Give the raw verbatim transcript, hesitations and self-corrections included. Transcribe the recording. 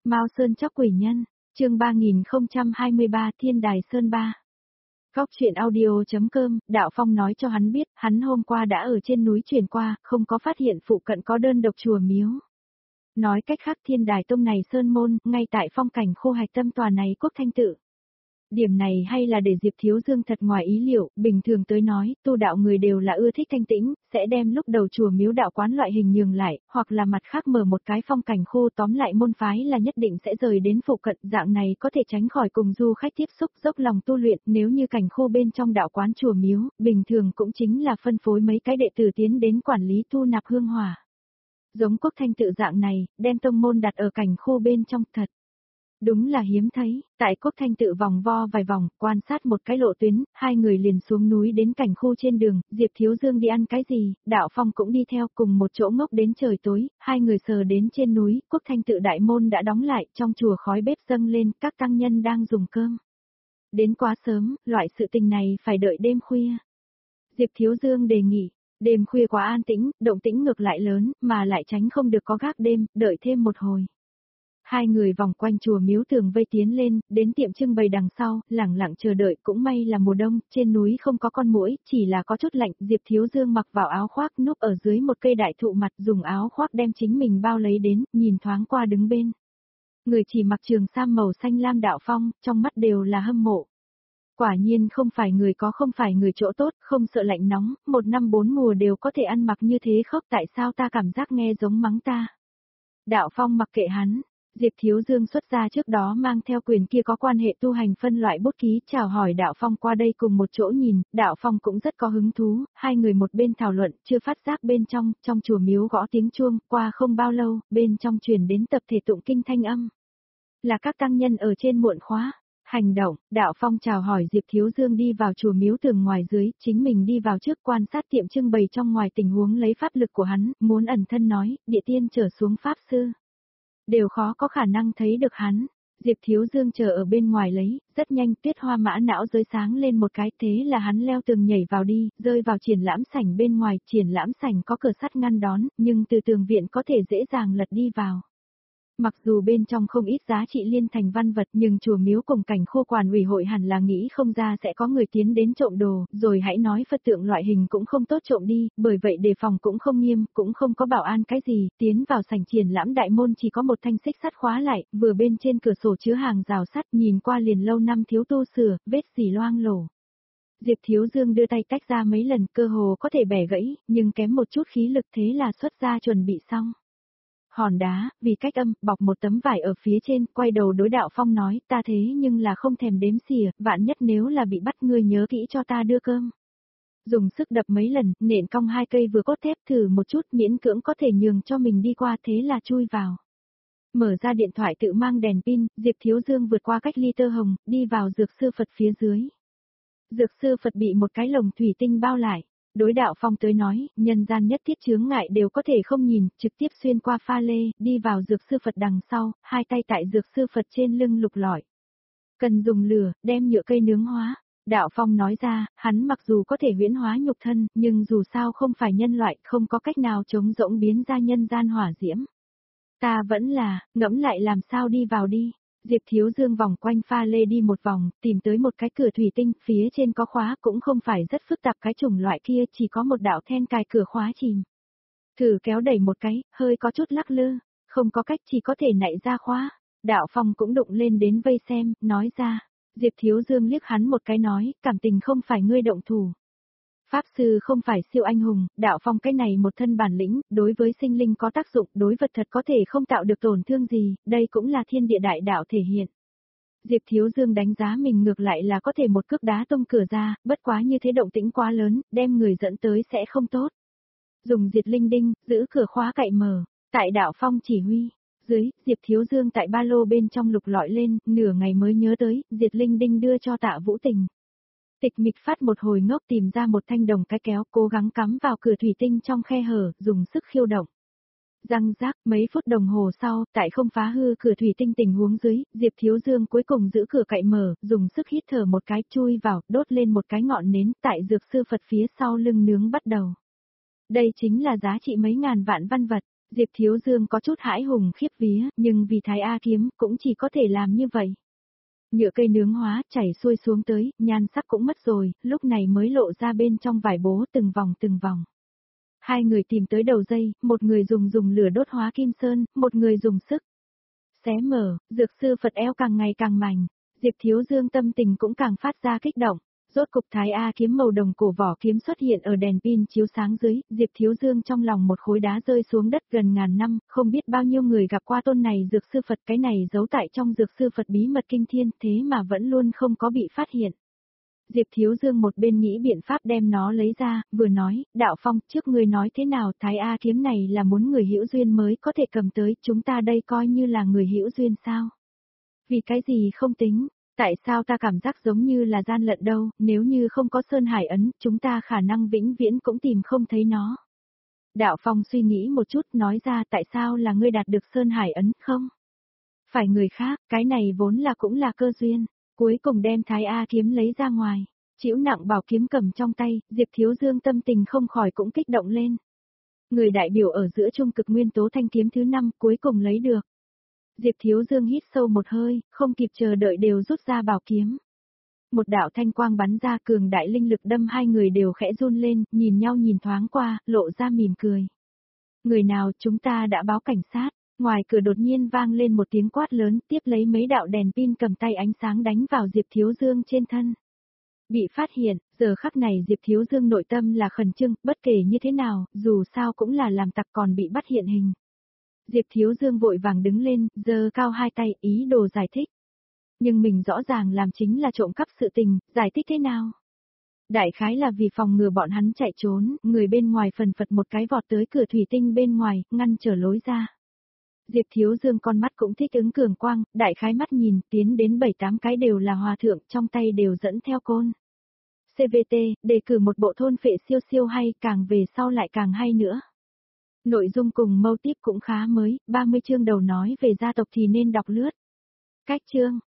Mao Sơn Chóc Quỷ Nhân, chương ba nghìn không trăm hai mươi ba Thiên Đài Sơn ba. Góc truyện audio.com, Đạo Phong nói cho hắn biết, hắn hôm qua đã ở trên núi chuyển qua, không có phát hiện phụ cận có đơn độc chùa miếu. Nói cách khác Thiên Đài Tông này sơn môn, ngay tại phong cảnh khô hạch tâm tòa này quốc thanh tự. Điểm này hay là để Diệp Thiếu Dương thật ngoài ý liệu, bình thường tới nói, tu đạo người đều là ưa thích thanh tĩnh, sẽ đem lúc đầu chùa miếu đạo quán loại hình nhường lại, hoặc là mặt khác mở một cái phong cảnh khô, tóm lại môn phái là nhất định sẽ rời đến phụ cận, dạng này có thể tránh khỏi cùng du khách tiếp xúc dốc lòng tu luyện, nếu như cảnh khô bên trong đạo quán chùa miếu, bình thường cũng chính là phân phối mấy cái đệ tử tiến đến quản lý tu nạp hương hỏa. Giống quốc thanh tự dạng này, đem tông môn đặt ở cảnh khô bên trong thật. Đúng là hiếm thấy, tại quốc thanh tự vòng vo vài vòng, quan sát một cái lộ tuyến, hai người liền xuống núi đến cảnh khu trên đường, Diệp Thiếu Dương đi ăn cái gì, Đạo Phong cũng đi theo cùng một chỗ ngốc đến trời tối, hai người sờ đến trên núi, quốc thanh tự đại môn đã đóng lại, trong chùa khói bếp dâng lên, các tăng nhân đang dùng cơm. Đến quá sớm, loại sự tình này phải đợi đêm khuya. Diệp Thiếu Dương đề nghị, đêm khuya quá an tĩnh, động tĩnh ngược lại lớn, mà lại tránh không được có gác đêm, đợi thêm một hồi. Hai người vòng quanh chùa miếu tường vây tiến lên, đến tiệm trưng bày đằng sau, lẳng lặng chờ đợi, cũng may là mùa đông, trên núi không có con muỗi, chỉ là có chút lạnh, Diệp Thiếu Dương mặc vào áo khoác núp ở dưới một cây đại thụ mặt, dùng áo khoác đem chính mình bao lấy đến, nhìn thoáng qua đứng bên. Người chỉ mặc trường sam màu xanh lam Đạo Phong, trong mắt đều là hâm mộ. Quả nhiên không phải người có không phải người chỗ tốt, không sợ lạnh nóng, một năm bốn mùa đều có thể ăn mặc như thế khóc, tại sao ta cảm giác nghe giống mắng ta. Đạo Phong mặc kệ hắn. Diệp Thiếu Dương xuất ra trước đó mang theo quyền kia có quan hệ tu hành phân loại bút ký, chào hỏi Đạo Phong qua đây cùng một chỗ nhìn, Đạo Phong cũng rất có hứng thú, hai người một bên thảo luận, chưa phát giác bên trong, trong chùa miếu gõ tiếng chuông, qua không bao lâu, bên trong truyền đến tập thể tụng kinh thanh âm. Là các tăng nhân ở trên muộn khóa. Hành động, Đạo Phong chào hỏi Diệp Thiếu Dương đi vào chùa miếu tường ngoài dưới, chính mình đi vào trước quan sát tiệm trưng bày trong ngoài tình huống lấy pháp lực của hắn, muốn ẩn thân nói, địa tiên trở xuống pháp sư. Đều khó có khả năng thấy được hắn. Diệp Thiếu Dương chờ ở bên ngoài lấy, rất nhanh Tuyết Hoa mã não rơi sáng lên một cái, thế là hắn leo tường nhảy vào đi, rơi vào triển lãm sảnh bên ngoài, triển lãm sảnh có cửa sắt ngăn đón, nhưng từ tường viện có thể dễ dàng lật đi vào. Mặc dù bên trong không ít giá trị liên thành văn vật, nhưng chùa miếu cùng cảnh khô quản ủy hội hẳn là nghĩ không ra sẽ có người tiến đến trộm đồ, rồi hãy nói Phật tượng loại hình cũng không tốt trộm đi, bởi vậy đề phòng cũng không nghiêm, cũng không có bảo an cái gì, tiến vào sảnh triển lãm đại môn chỉ có một thanh xích sắt khóa lại, vừa bên trên cửa sổ chứa hàng rào sắt, nhìn qua liền lâu năm thiếu tu sửa, vết xỉ loang lổ. Diệp Thiếu Dương đưa tay tách ra mấy lần, cơ hồ có thể bẻ gãy, nhưng kém một chút khí lực, thế là xuất ra chuẩn bị xong. Hòn đá, vì cách âm, bọc một tấm vải ở phía trên, quay đầu đối Đạo Phong nói, ta thế nhưng là không thèm đếm xỉa, vạn nhất nếu là bị bắt ngươi nhớ kỹ cho ta đưa cơm. Dùng sức đập mấy lần, nện cong hai cây vừa cốt thép thử một chút, miễn cưỡng có thể nhường cho mình đi qua, thế là chui vào. Mở ra điện thoại tự mang đèn pin, Diệp Thiếu Dương vượt qua cách ly tơ hồng, đi vào dược sư Phật phía dưới. Dược sư Phật bị một cái lồng thủy tinh bao lại. Đối Đạo Phong tới nói, nhân gian nhất thiết chướng ngại đều có thể không nhìn, trực tiếp xuyên qua pha lê, đi vào dược sư Phật đằng sau, hai tay tại dược sư Phật trên lưng lục lọi. Cần dùng lửa, đem nhựa cây nướng hóa. Đạo Phong nói ra, hắn mặc dù có thể huyễn hóa nhục thân, nhưng dù sao không phải nhân loại, không có cách nào chống rỗng biến ra nhân gian hỏa diễm. Ta vẫn là, ngẫm lại làm sao đi vào đi. Diệp Thiếu Dương vòng quanh pha lê đi một vòng, tìm tới một cái cửa thủy tinh, phía trên có khóa, cũng không phải rất phức tạp, cái chủng loại kia, chỉ có một đạo then cài cửa khóa chìm. Thử kéo đẩy một cái, hơi có chút lắc lư, không có cách chỉ có thể nạy ra khóa. Đạo Phong cũng đụng lên đến vây xem, nói ra. Diệp Thiếu Dương liếc hắn một cái nói, cảm tình không phải ngươi động thủ. Pháp sư không phải siêu anh hùng, Đạo Phong cái này một thân bản lĩnh, đối với sinh linh có tác dụng, đối vật thật có thể không tạo được tổn thương gì, đây cũng là thiên địa đại đạo thể hiện. Diệp Thiếu Dương đánh giá mình ngược lại là có thể một cước đá tung cửa ra, bất quá như thế động tĩnh quá lớn, đem người dẫn tới sẽ không tốt. Dùng diệt linh đinh, giữ cửa khóa cậy mở, tại Đạo Phong chỉ huy. Dưới, Diệp Thiếu Dương tại ba lô bên trong lục lọi lên, nửa ngày mới nhớ tới, diệt linh đinh đưa cho Tạ Vũ Tình. Tịch mịch phát một hồi ngốc tìm ra một thanh đồng cái kéo, cố gắng cắm vào cửa thủy tinh trong khe hở, dùng sức khiêu động. Răng rác, mấy phút đồng hồ sau, tại không phá hư cửa thủy tinh tình huống dưới, Diệp Thiếu Dương cuối cùng giữ cửa cậy mở, dùng sức hít thở một cái, chui vào, đốt lên một cái ngọn nến, tại dược sư Phật phía sau lưng nướng bắt đầu. Đây chính là giá trị mấy ngàn vạn văn vật. Diệp Thiếu Dương có chút hãi hùng khiếp vía, nhưng vì Thái A kiếm cũng chỉ có thể làm như vậy. Nhựa cây nướng hóa chảy xuôi xuống tới, nhan sắc cũng mất rồi, lúc này mới lộ ra bên trong vải bố từng vòng từng vòng. Hai người tìm tới đầu dây, một người dùng dùng lửa đốt hóa kim sơn, một người dùng sức xé mở, dược sư Phật eo càng ngày càng mạnh, Diệp Thiếu Dương tâm tình cũng càng phát ra kích động. Rốt cục Thái A kiếm màu đồng cổ vỏ kiếm xuất hiện ở đèn pin chiếu sáng dưới, Diệp Thiếu Dương trong lòng một khối đá rơi xuống đất gần ngàn năm, không biết bao nhiêu người gặp qua tôn này dược sư Phật, cái này giấu tại trong dược sư Phật bí mật kinh thiên, thế mà vẫn luôn không có bị phát hiện. Diệp Thiếu Dương một bên nghĩ biện pháp đem nó lấy ra, vừa nói, Đạo Phong, trước ngươi nói thế nào, Thái A kiếm này là muốn người hữu duyên mới có thể cầm tới, chúng ta đây coi như là người hữu duyên sao? Vì cái gì không tính? Tại sao ta cảm giác giống như là gian lận đâu, nếu như không có Sơn Hải ấn, chúng ta khả năng vĩnh viễn cũng tìm không thấy nó. Đạo Phong suy nghĩ một chút nói ra tại sao là ngươi đạt được Sơn Hải ấn không? Phải người khác, cái này vốn là cũng là cơ duyên, cuối cùng đem Thái A kiếm lấy ra ngoài, chịu nặng bảo kiếm cầm trong tay, Diệp Thiếu Dương tâm tình không khỏi cũng kích động lên. Người đại biểu ở giữa trung cực nguyên tố thanh kiếm thứ năm cuối cùng lấy được. Diệp Thiếu Dương hít sâu một hơi, không kịp chờ đợi đều rút ra bảo kiếm. Một đạo thanh quang bắn ra cường đại linh lực đâm hai người đều khẽ run lên, nhìn nhau nhìn thoáng qua, lộ ra mỉm cười. Người nào chúng ta đã báo cảnh sát, ngoài cửa đột nhiên vang lên một tiếng quát lớn, tiếp lấy mấy đạo đèn pin cầm tay ánh sáng đánh vào Diệp Thiếu Dương trên thân. Bị phát hiện, giờ khắc này Diệp Thiếu Dương nội tâm là khẩn trương, bất kể như thế nào, dù sao cũng là làm tặc còn bị bắt hiện hình. Diệp Thiếu Dương vội vàng đứng lên, giơ cao hai tay, ý đồ giải thích. Nhưng mình rõ ràng làm chính là trộm cắp sự tình, giải thích thế nào? Đại khái là vì phòng ngừa bọn hắn chạy trốn, người bên ngoài phần phật một cái vọt tới cửa thủy tinh bên ngoài, ngăn trở lối ra. Diệp Thiếu Dương con mắt cũng thích ứng cường quang, đại khái mắt nhìn, tiến đến bảy tám cái đều là hòa thượng, trong tay đều dẫn theo côn. xê vê tê, đề cử một bộ thôn phệ siêu siêu hay, càng về sau lại càng hay nữa. Nội dung cùng mâu típ cũng khá mới, ba mươi chương đầu nói về gia tộc thì nên đọc lướt. Cách chương